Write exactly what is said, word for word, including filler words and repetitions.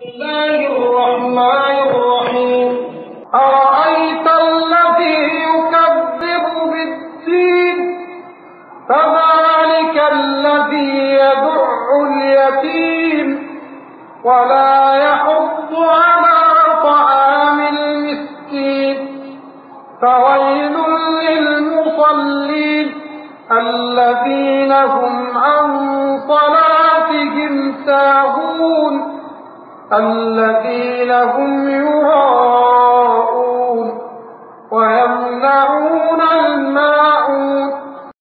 الله الرحمن الرحيم أرأيت الذي يكذب بالدين فذلك الذي يدع اليتيم ولا يحض على طعام المسكين فويل للمصلين الذين هم عن صلاتهم ساهون الذين هم يراءون ويمنعون الماعون